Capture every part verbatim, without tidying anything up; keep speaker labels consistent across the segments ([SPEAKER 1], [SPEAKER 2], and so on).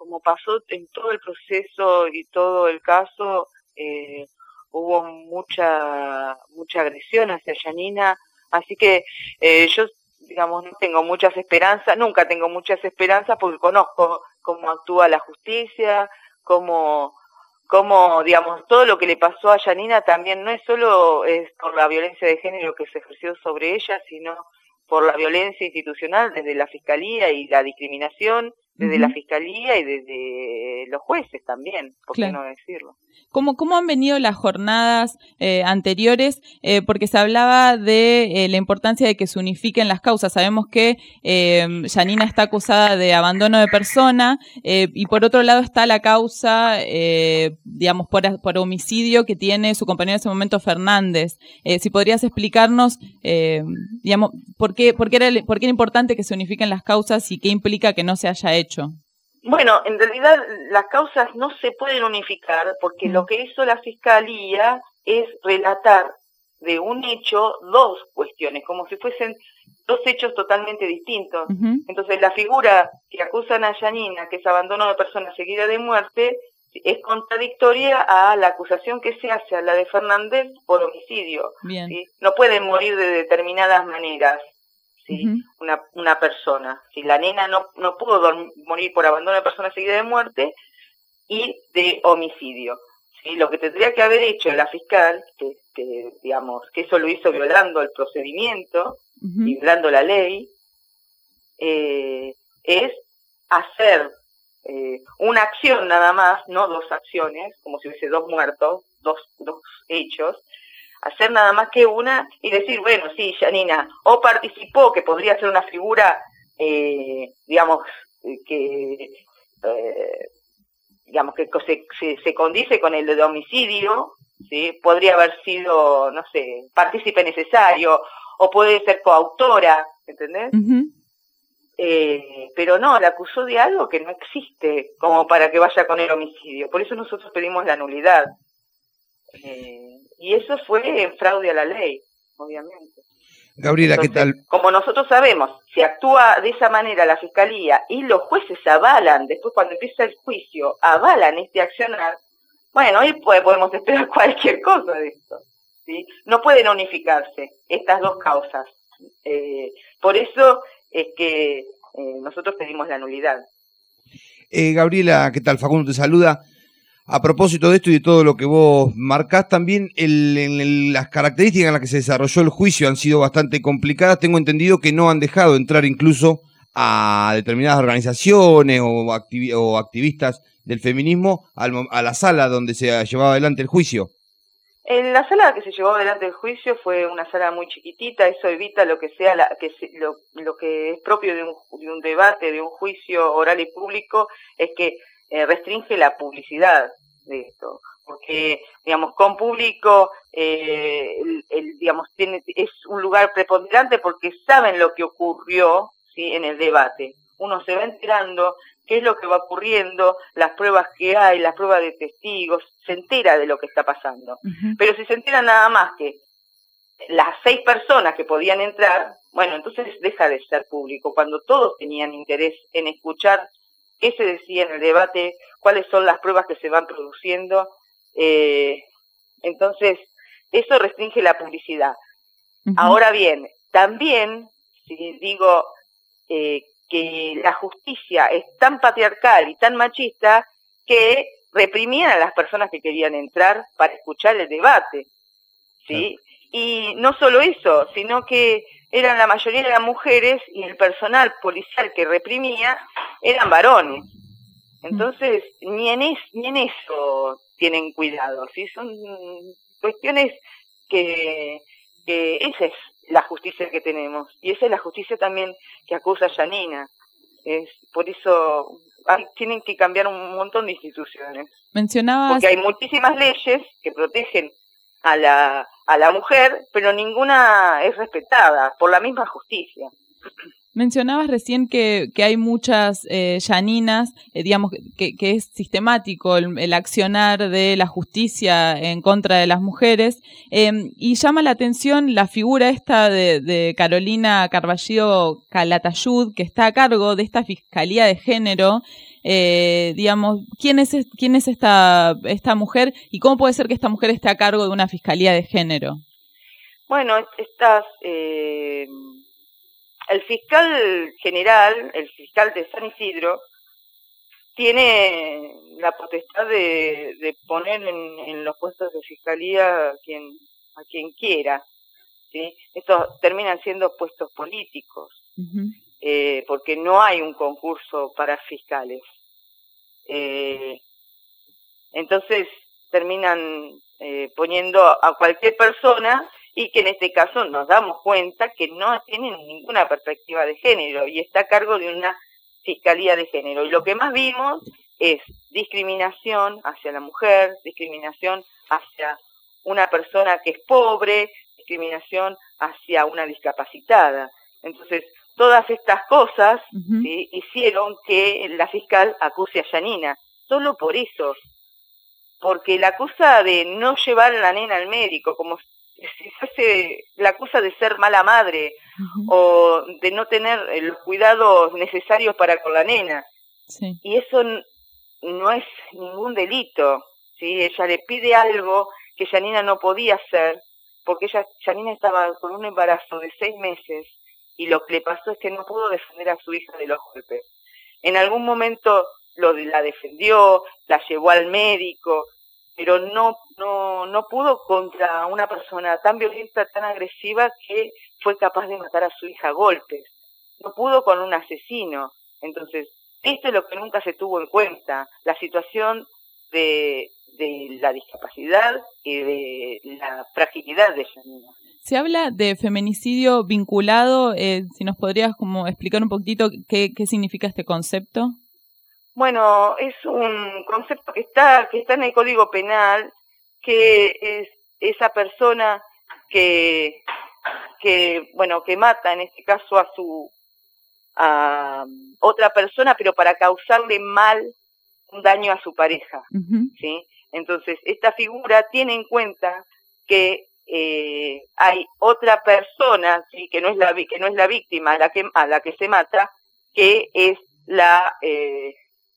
[SPEAKER 1] como pasó en todo el proceso y todo el caso, eh, hubo mucha mucha agresión hacia Yanina, así que eh, yo, digamos, no tengo muchas esperanzas, nunca tengo muchas esperanzas porque conozco cómo actúa la justicia, cómo, cómo, digamos, todo lo que le pasó a Yanina también no es solo es por la violencia de género que se ejerció sobre ella, sino por la violencia institucional desde la Fiscalía y la discriminación desde uh-huh. la Fiscalía y desde los jueces también, ¿por claro. qué no decirlo?
[SPEAKER 2] ¿Cómo, cómo han venido las jornadas eh, anteriores? Eh, porque se hablaba de eh, la importancia de que se unifiquen las causas. Sabemos que eh, Yanina está acusada de abandono de persona eh, y por otro lado está la causa, eh, digamos, por, por homicidio que tiene su compañero en ese momento, Fernández. Eh, si podrías explicarnos, eh, digamos, por qué, por qué era, por qué era importante que se unifiquen las causas y qué implica que no se haya hecho.
[SPEAKER 1] Bueno, en realidad las causas no se pueden unificar porque mm. lo que hizo la Fiscalía es relatar de un hecho dos cuestiones, como si fuesen dos hechos totalmente distintos. Uh-huh. Entonces la figura que acusan a Yanina, que es abandono de persona seguida de muerte, es contradictoria a la acusación que se hace a la de Fernández por homicidio.
[SPEAKER 2] Bien.
[SPEAKER 1] ¿sí? No pueden morir de determinadas maneras. ¿sí? Uh-huh. una, una persona. Si la nena no, no pudo dormir, morir por abandono de persona seguida de muerte y de homicidio. ¿sí? Lo que tendría que haber hecho la fiscal, que, que digamos, que eso lo hizo violando el procedimiento, uh-huh. y violando la ley, eh, es hacer eh, una acción nada más, no dos acciones, como si hubiese dos muertos, dos, dos hechos, hacer nada más que una y decir, bueno, sí, Yanina, o participó, que podría ser una figura, eh, digamos, que eh, digamos que se, se, se condice con el de homicidio, ¿sí? Podría haber sido, no sé, partícipe necesario, o puede ser coautora, ¿entendés? Uh-huh. Eh, pero no, la acusó de algo que no existe como para que vaya con el homicidio, por eso nosotros pedimos la nulidad. Eh, y eso fue en fraude a la ley, obviamente.
[SPEAKER 3] Gabriela, entonces, ¿qué tal?
[SPEAKER 1] Como nosotros sabemos, si actúa de esa manera la Fiscalía y los jueces avalan, después cuando empieza el juicio, avalan este accionar, bueno, hoy podemos esperar cualquier cosa de esto, ¿sí? No pueden unificarse estas dos causas. Eh, por eso es que eh, nosotros pedimos la nulidad.
[SPEAKER 3] Eh, Gabriela, ¿qué tal? Facundo te saluda. A propósito de esto y de todo lo que vos marcás, también el, el, el, las características en las que se desarrolló el juicio han sido bastante complicadas. Tengo entendido que no han dejado entrar incluso a determinadas organizaciones o, activi o activistas del feminismo al, a la sala donde se llevaba adelante el juicio.
[SPEAKER 1] En la sala que se llevó adelante el juicio fue una sala muy chiquitita, eso evita lo que sea la, que se, lo, lo que es propio de un, de un debate, de un juicio oral y público, es que eh, restringe la publicidad de esto, porque digamos con público eh, el, el, digamos tiene es un lugar preponderante porque saben lo que ocurrió, ¿sí? En el debate. Uno se va enterando qué es lo que va ocurriendo, las pruebas que hay, las pruebas de testigos, se entera de lo que está pasando. Uh-huh. Pero si se entera nada más que las seis personas que podían entrar, bueno, entonces deja de ser público, cuando todos tenían interés en escuchar qué se decía en el debate, cuáles son las pruebas que se van produciendo. Eh, entonces, eso restringe la publicidad. Uh-huh. Ahora bien, también, si digo eh, que la justicia es tan patriarcal y tan machista que reprimían a las personas que querían entrar para escuchar el debate, ¿sí? Uh-huh. Y no solo eso, sino que eran la mayoría de las mujeres y el personal policial que reprimía eran varones. Entonces, ni en, es, ni en eso tienen cuidado, ¿sí? Son cuestiones que, que esa es la justicia que tenemos. Y esa es la justicia también que acusa a Yanina. Es, por eso hay, tienen que cambiar un montón de instituciones.
[SPEAKER 2] Mencionabas...
[SPEAKER 1] Porque hay muchísimas leyes que protegen a la, a la mujer, pero ninguna es respetada por la misma justicia.
[SPEAKER 2] Mencionabas recién que, que hay muchas eh, Yaninas, eh, digamos que, que es sistemático el, el accionar de la justicia en contra de las mujeres, eh, y llama la atención la figura esta de, de Carolina Carballido Calatayud, que está a cargo de esta Fiscalía de Género, eh, digamos, ¿quién es, quién es esta, esta mujer y cómo puede ser que esta mujer esté a cargo de una fiscalía de género?
[SPEAKER 1] Bueno, estas, eh, el fiscal general, el fiscal de San Isidro, tiene la potestad de, de poner en, en los puestos de fiscalía a quien, a quien quiera, ¿sí? Estos terminan siendo puestos políticos, uh-huh. eh, porque no hay un concurso para fiscales. Eh, entonces terminan eh, poniendo a cualquier persona y que en este caso nos damos cuenta que no tienen ninguna perspectiva de género y está a cargo de una fiscalía de género. Y lo que más vimos es discriminación hacia la mujer, discriminación hacia una persona que es pobre, discriminación hacia una discapacitada. Entonces, todas estas cosas uh-huh. ¿sí? hicieron que la fiscal acuse a Yanina, solo por eso, porque la acusa de no llevar a la nena al médico, como si fuese, la acusa de ser mala madre, uh-huh. o de no tener los cuidados necesarios para con la nena. Sí. Y eso no es ningún delito, ¿sí? Ella le pide algo que Yanina no podía hacer, porque ella, Yanina estaba con un embarazo de seis meses, y lo que le pasó es que no pudo defender a su hija de los golpes. En algún momento lo, la defendió, la llevó al médico, pero no, no, no pudo contra una persona tan violenta, tan agresiva, que fue capaz de matar a su hija a golpes. No pudo con un asesino. Entonces, esto es lo que nunca se tuvo en cuenta, la situación de, de la discapacidad y de la fragilidad de Yanina.
[SPEAKER 2] Se habla de feminicidio vinculado, eh, si nos podrías como explicar un poquitito qué, qué significa este concepto.
[SPEAKER 1] Bueno, es un concepto que está que está en el Código Penal, que es esa persona que que bueno que mata en este caso a su a otra persona, pero para causarle mal un daño a su pareja, uh-huh. ¿sí? Entonces esta figura tiene en cuenta que eh, hay otra persona, sí, que no es la que no es la víctima a la que a la que se mata, que es la eh,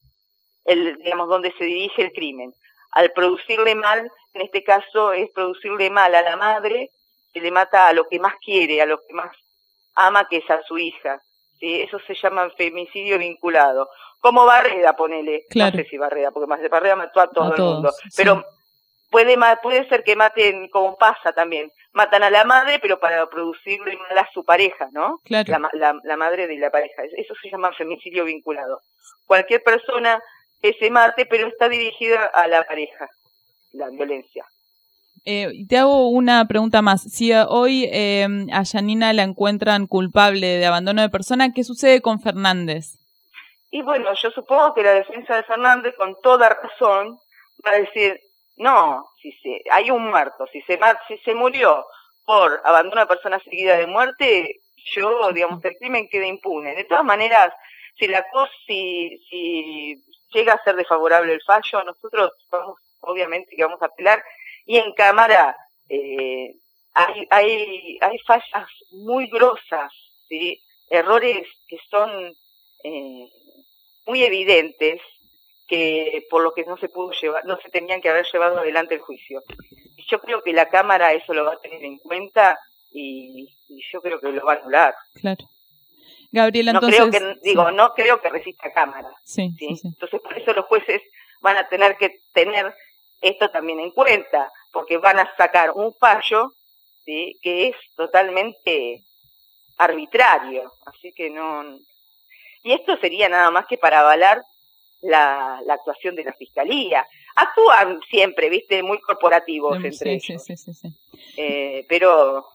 [SPEAKER 1] el, digamos, donde se dirige el crimen. Al producirle mal, en este caso es producirle mal a la madre, que le mata a lo que más quiere, a lo que más ama, que es a su hija. ¿Sí? Eso se llama femicidio vinculado. Como Barreda, ponele. Claro. No sé si Barreda, porque más de Barreda mató a todo a el todos, mundo. Sí. Pero puede, puede ser que maten, como pasa también, matan a la madre, pero para producirle mal a su pareja, ¿no?
[SPEAKER 2] Claro.
[SPEAKER 1] La, la, la madre de la pareja. Eso se llama femicidio vinculado. Cualquier persona que se mate, pero está dirigida a la pareja, la violencia.
[SPEAKER 2] Eh, te hago una pregunta más. Si hoy eh, a Yanina la encuentran culpable de abandono de persona, ¿qué sucede con Fernández?
[SPEAKER 1] Y bueno, yo supongo que la defensa de Fernández, con toda razón, va a decir, no, si se, hay un muerto, si se, si se murió por abandono de persona seguida de muerte, yo, digamos, el crimen queda impune. De todas maneras, si la cosa, si, si llega a ser desfavorable el fallo, nosotros vamos, obviamente que vamos a apelar, y en Cámara eh, hay, hay, hay fallas muy grosas, ¿sí? Errores que son eh, muy evidentes, que por lo que no se pudo llevar, no se tenían que haber llevado adelante el juicio. Y yo creo que la Cámara eso lo va a tener en cuenta y, y yo creo que lo va a anular.
[SPEAKER 2] Claro. Gabriela,
[SPEAKER 1] no
[SPEAKER 2] entonces...
[SPEAKER 1] creo que, digo, sí. no creo que resista Cámara.
[SPEAKER 2] Sí,
[SPEAKER 1] ¿sí?
[SPEAKER 2] Sí, sí.
[SPEAKER 1] Entonces, por eso los jueces van a tener que tener esto también en cuenta, porque van a sacar un fallo, ¿sí? que es totalmente arbitrario. Así que no... Y esto sería nada más que para avalar la, la actuación de la Fiscalía. Actúan siempre, ¿viste? Muy corporativos
[SPEAKER 2] sí,
[SPEAKER 1] entre
[SPEAKER 2] sí,
[SPEAKER 1] ellos.
[SPEAKER 2] Sí, sí, sí.
[SPEAKER 1] Eh, pero...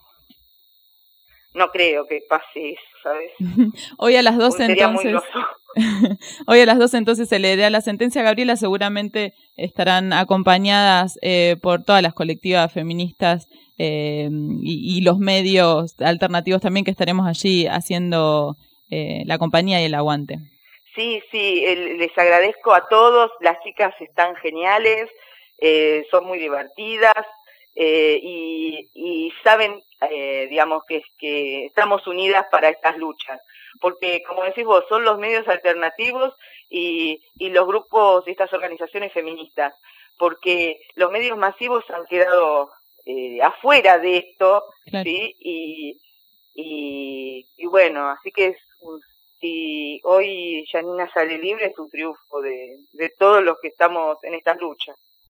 [SPEAKER 1] no creo que pase eso, ¿sabes?
[SPEAKER 2] Hoy a las doce
[SPEAKER 1] sería
[SPEAKER 2] entonces...
[SPEAKER 1] muy groso.
[SPEAKER 2] Hoy a las doce entonces se le da la sentencia. Gabriela, seguramente estarán acompañadas eh, por todas las colectivas feministas eh, y, y los medios alternativos también, que estaremos allí haciendo eh, la compañía y el aguante.
[SPEAKER 1] Sí, sí, el, les agradezco a todos. Las chicas están geniales, eh, son muy divertidas. Eh, y, y saben, eh, digamos, que, que estamos unidas para estas luchas, porque como decís vos, son los medios alternativos y, y los grupos y estas organizaciones feministas, porque los medios masivos han quedado eh, afuera de esto, claro. ¿Sí? Y, y, y bueno, así que es un, si hoy Yanina sale libre es un triunfo de, de todos los que estamos en estas luchas.